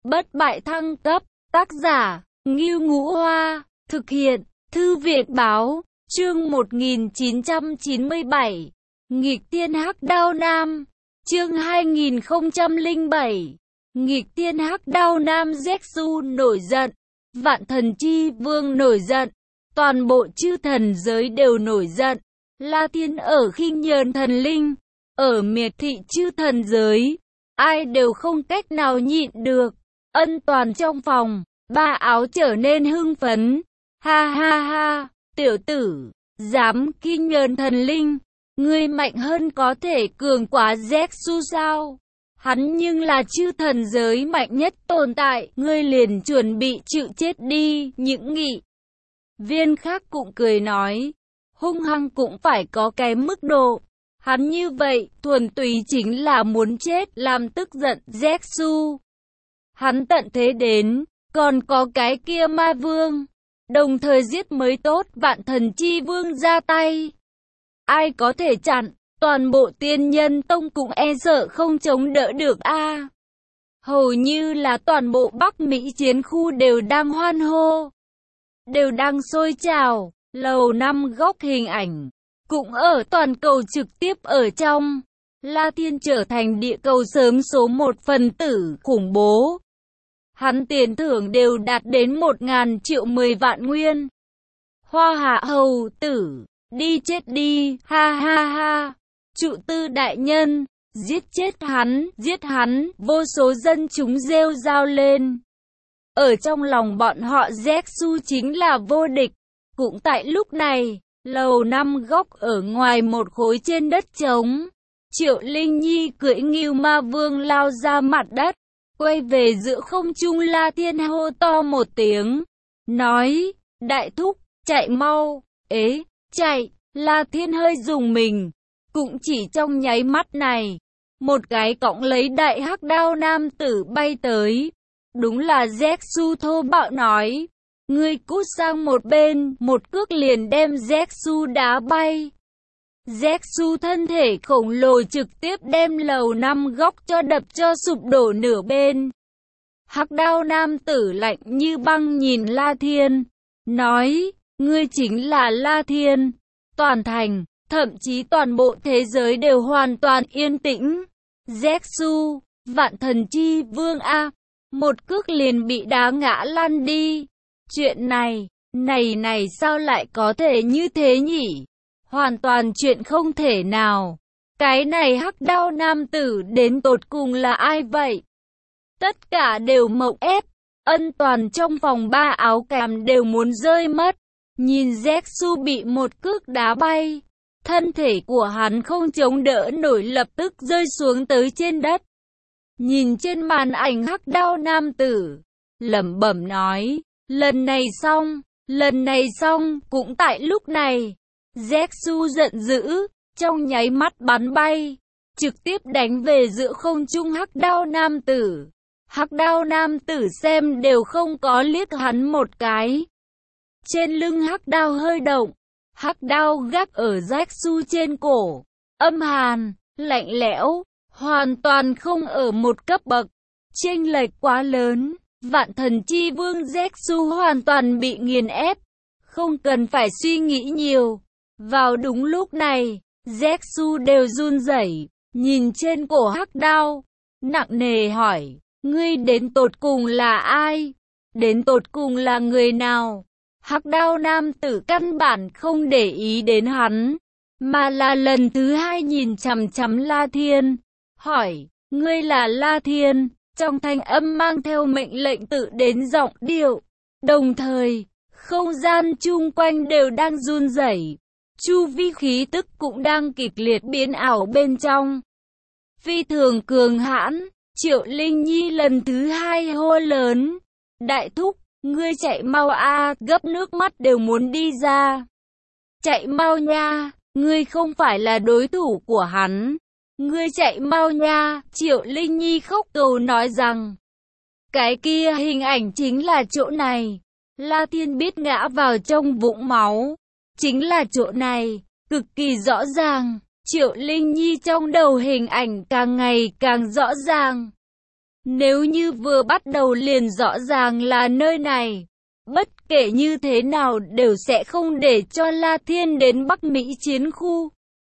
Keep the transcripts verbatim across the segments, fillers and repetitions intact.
Bất bại thăng cấp, tác giả, Ngưu Ngũ Hoa, thực hiện, Thư viện Báo, chương một nghìn chín trăm chín mươi bảy, Nghịch Thiên Hắc Đao Nam, chương hai nghìn không trăm lẻ bảy, Nghịch Thiên Hắc Đao Nam. Zetsu nổi giận, Vạn Thần Chi Vương nổi giận, toàn bộ chư thần giới đều nổi giận. La Thiên ở Khinh Nhờn Thần Linh, ở miệt thị chư thần giới, ai đều không cách nào nhịn được. Ân Toàn trong phòng, ba áo trở nên hưng phấn. Ha ha ha, tiểu tử, dám Khinh Nhờn Thần Linh, ngươi mạnh hơn có thể cường quá Zetsu sao? Hắn nhưng là chư thần giới mạnh nhất tồn tại, ngươi liền chuẩn bị chịu chết đi. Những nghị viên khác cũng cười nói, hung hăng cũng phải có cái mức độ. Hắn như vậy, thuần túy chính là muốn chết, làm tức giận Zetsu. Hắn tận thế đến, còn có cái kia ma vương, đồng thời giết mới tốt. Vạn Thần Chi Vương ra tay, ai có thể chặn? Toàn bộ Tiên Nhân Tông cũng e sợ không chống đỡ được a. À, hầu như là toàn bộ Bắc Mỹ chiến khu đều đang hoan hô, đều đang sôi trào. Lầu năm góc hình ảnh cũng ở toàn cầu trực tiếp ở trong. La Thiên trở thành địa cầu sớm số một phần tử khủng bố. Hắn tiền thưởng đều đạt đến một ngàn triệu mười vạn nguyên. Hoa Hạ hầu tử, đi chết đi, ha ha ha. Trụ Tư đại nhân, giết chết hắn, giết hắn. Vô số dân chúng rêu rao lên. Ở trong lòng bọn họ Zetsu chính là vô địch. Cũng tại lúc này, lầu năm góc ở ngoài một khối trên đất trống, Triệu Linh Nhi cưỡi Ngưu Ma Vương lao ra mặt đất, quay về giữa không trung. La Thiên hô to một tiếng, nói, đại thúc, chạy mau. Ế, chạy. La Thiên hơi dùng mình, cũng chỉ trong nháy mắt này, một cái cõng lấy đại hắc đao nam tử bay tới. Đúng là Zetsu thô bạo nói, ngươi cút sang một bên, một cước liền đem Zetsu đá bay. Zetsu thân thể khổng lồ trực tiếp đem lầu năm góc cho đập cho sụp đổ nửa bên. Hắc đao nam tử lạnh như băng nhìn La Thiên, nói, ngươi chính là La Thiên. Toàn thành, thậm chí toàn bộ thế giới đều hoàn toàn yên tĩnh. Zetsu, Vạn Thần Chi Vương a, một cước liền bị đá ngã lăn đi. Chuyện này, này này sao lại có thể như thế nhỉ? Hoàn toàn chuyện không thể nào. Cái này hắc đao nam tử đến tột cùng là ai vậy? Tất cả đều mộng ép. Ân Toàn trong phòng ba áo càm đều muốn rơi mất. Nhìn Zetsu bị một cước đá bay, thân thể của hắn không chống đỡ nổi, lập tức rơi xuống tới trên đất. Nhìn trên màn ảnh hắc đao nam tử, lẩm bẩm nói, lần này xong, lần này xong. Cũng tại lúc này, Zetsu giận dữ, trong nháy mắt bắn bay, trực tiếp đánh về giữa không trung hắc đao nam tử. Hắc đao nam tử xem đều không có liếc hắn một cái. Trên lưng hắc đao hơi động, hắc đao gác ở Zetsu trên cổ, âm hàn, lạnh lẽo, hoàn toàn không ở một cấp bậc, chênh lệch quá lớn. Vạn Thần Chi Vương Zetsu hoàn toàn bị nghiền ép, không cần phải suy nghĩ nhiều. Vào đúng lúc này, Zetsu đều run rẩy, nhìn trên cổ hắc đao, nặng nề hỏi, ngươi đến tột cùng là ai? Đến tột cùng là người nào? Hắc đao nam tử căn bản không để ý đến hắn, mà là lần thứ hai nhìn chằm chằm La Thiên, hỏi, ngươi là La Thiên? Trong thanh âm mang theo mệnh lệnh tự đến giọng điệu, đồng thời, không gian chung quanh đều đang run rẩy, chu vi khí tức cũng đang kịch liệt biến ảo bên trong. Phi thường cường hãn, Triệu Linh Nhi lần thứ hai hô lớn, đại thúc, ngươi chạy mau a, gấp nước mắt đều muốn đi ra. Chạy mau nha, ngươi không phải là đối thủ của hắn. Ngươi chạy mau nha. Triệu Linh Nhi khóc cầu nói rằng, cái kia hình ảnh chính là chỗ này. La Thiên biết ngã vào trong vũng máu, chính là chỗ này, cực kỳ rõ ràng. Triệu Linh Nhi trong đầu hình ảnh càng ngày càng rõ ràng. Nếu như vừa bắt đầu liền rõ ràng là nơi này, bất kể như thế nào đều sẽ không để cho La Thiên đến Bắc Mỹ chiến khu.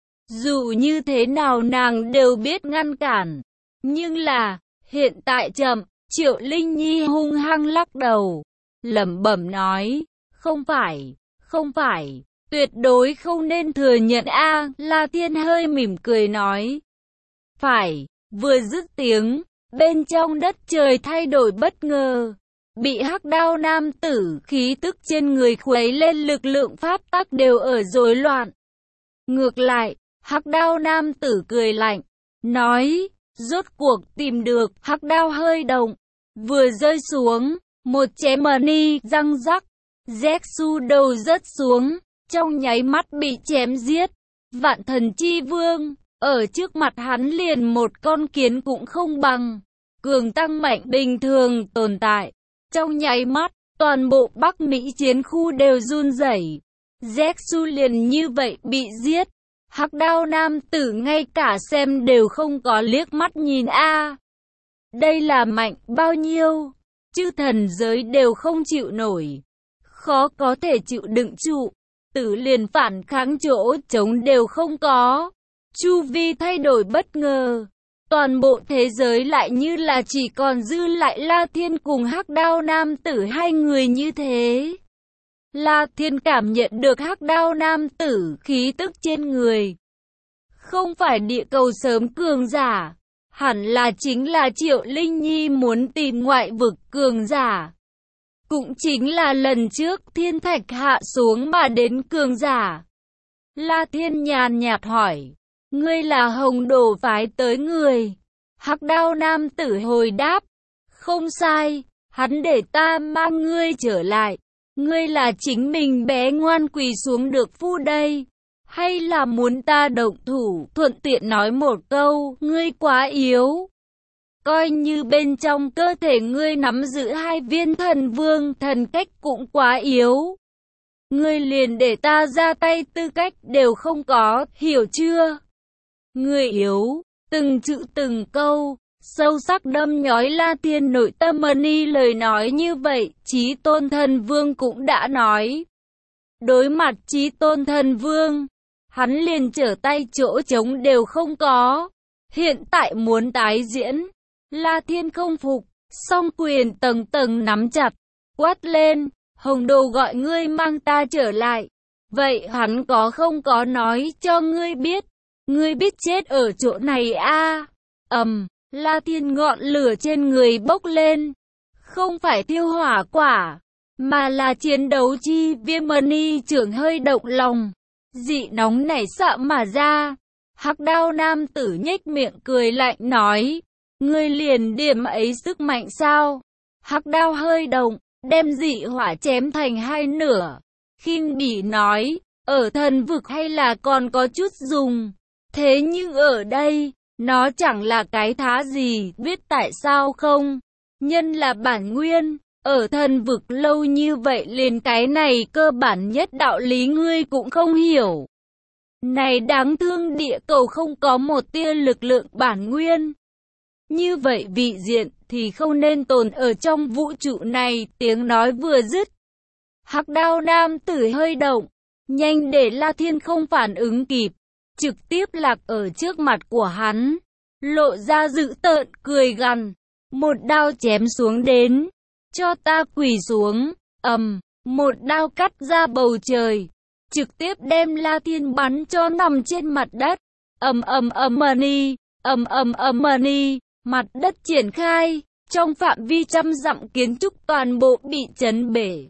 Dù như thế nào nàng đều biết ngăn cản. Nhưng là, hiện tại chậm, Triệu Linh Nhi hung hăng lắc đầu, lẩm bẩm nói, không phải, không phải, tuyệt đối không nên thừa nhận a. La Thiên hơi mỉm cười nói, phải, vừa dứt tiếng, bên trong đất trời thay đổi bất ngờ. Bị hắc đao nam tử khí tức trên người khuấy lên lực lượng pháp tắc đều ở rối loạn. Ngược lại, hắc đao nam tử cười lạnh, nói, rốt cuộc tìm được. Hắc đao hơi động, vừa rơi xuống, một chém mani răng rắc, Zetsu đầu rớt xuống, trong nháy mắt bị chém giết. Vạn thần chi vương, ở trước mặt hắn liền một con kiến cũng không bằng, cường tăng mạnh bình thường tồn tại. Trong nháy mắt, toàn bộ Bắc Mỹ chiến khu đều run rẩy. Zetsu liền như vậy bị giết. Hắc đao nam tử ngay cả xem đều không có liếc mắt nhìn a. Đây là mạnh bao nhiêu, chư thần giới đều không chịu nổi, khó có thể chịu đựng trụ, tử liền phản kháng chỗ chống đều không có. Chu vi thay đổi bất ngờ, toàn bộ thế giới lại như là chỉ còn dư lại La Thiên cùng hắc đao nam tử hai người như thế. La Thiên cảm nhận được hắc đao nam tử khí tức trên người. Không phải địa cầu sớm cường giả, hẳn là chính là Triệu Linh Nhi muốn tìm ngoại vực cường giả. Cũng chính là lần trước thiên thạch hạ xuống mà đến cường giả. La Thiên nhàn nhạt hỏi, ngươi là Hồng Đồ phái tới người. Hắc đao nam tử hồi đáp, không sai, hắn để ta mang ngươi trở lại. Ngươi là chính mình bé ngoan quỳ xuống được phu đây, hay là muốn ta động thủ, thuận tiện nói một câu, ngươi quá yếu. Coi như bên trong cơ thể ngươi nắm giữ hai viên thần vương thần cách cũng quá yếu. Ngươi liền để ta ra tay tư cách đều không có, hiểu chưa? Ngươi yếu, từng chữ từng câu, sâu sắc đâm nhói La Thiên nội tâm. Mani lời nói như vậy, Chí Tôn Thần Vương cũng đã nói. Đối mặt Chí Tôn Thần Vương, hắn liền trở tay chỗ trống đều không có. Hiện tại muốn tái diễn, La Thiên không phục, song quyền tầng tầng nắm chặt, quát lên, Hồng Đồ gọi ngươi mang ta trở lại. Vậy hắn có không có nói cho ngươi biết, ngươi biết chết ở chỗ này a? Ầm. Um, La Thiên ngọn lửa trên người bốc lên, không phải thiêu hỏa quả, mà là chiến đấu chi viêm. Mani trưởng hơi động lòng, dị nóng nảy sợ mà ra. Hắc đao nam tử nhếch miệng cười lạnh nói, ngươi liền điểm ấy sức mạnh sao? Hắc đao hơi động, đem dị hỏa chém thành hai nửa. Khinh bỉ nói, ở thần vực hay là còn có chút dùng, thế nhưng ở đây, nó chẳng là cái thá gì, biết tại sao không? Nhân là bản nguyên, ở thần vực lâu như vậy liền cái này cơ bản nhất đạo lý ngươi cũng không hiểu. Này đáng thương, địa cầu không có một tia lực lượng bản nguyên. Như vậy vị diện thì không nên tồn ở trong vũ trụ này. Tiếng nói vừa dứt, hắc đao nam tử hơi động, nhanh để La Thiên không phản ứng kịp, trực tiếp lạc ở trước mặt của hắn, lộ ra dữ tợn cười gằn, một đao chém xuống đến, cho ta quỳ xuống. Ầm, um, một đao cắt ra bầu trời, trực tiếp đem La Thiên bắn cho nằm trên mặt đất. Ầm ầm ầm mani, ầm ầm ầm mani, mặt đất triển khai, trong phạm vi trăm dặm kiến trúc toàn bộ bị chấn bể.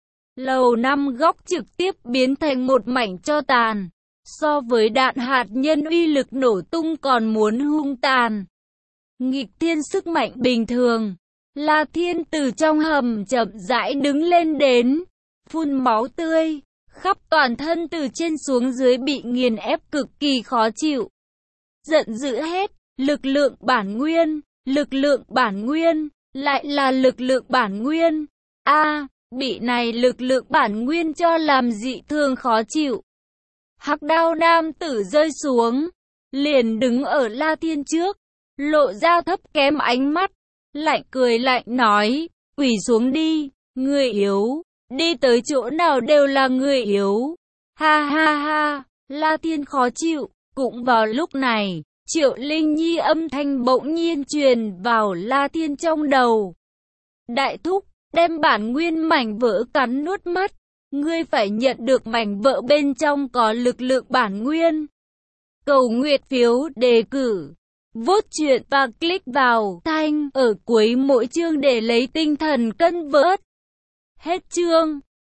Lầu năm góc trực tiếp biến thành một mảnh tro tàn, so với đạn hạt nhân uy lực nổ tung còn muốn hung tàn. Nghịch thiên sức mạnh bình thường, La Thiên từ trong hầm chậm rãi đứng lên đến, phun máu tươi, khắp toàn thân từ trên xuống dưới bị nghiền ép cực kỳ khó chịu. Giận dữ hết, lực lượng bản nguyên, lực lượng bản nguyên, lại là lực lượng bản nguyên. A, à, bị này lực lượng bản nguyên cho làm dị thường khó chịu. Hắc đao nam tử rơi xuống, liền đứng ở La Thiên trước, lộ ra thấp kém ánh mắt, Lạnh cười lạnh nói, quỳ xuống đi, người yếu, đi tới chỗ nào đều là người yếu. Ha ha ha, La Thiên khó chịu. Cũng vào lúc này, Triệu Linh Nhi âm thanh bỗng nhiên truyền vào La Thiên trong đầu. Đại thúc, đem bản nguyên mảnh vỡ cắn nuốt mất. Ngươi phải nhận được mảnh vỡ bên trong có lực lượng bản nguyên. Cầu nguyện phiếu đề cử. Vote chuyện và click vào thanh ở cuối mỗi chương để lấy tinh thần cân vớt. Hết chương.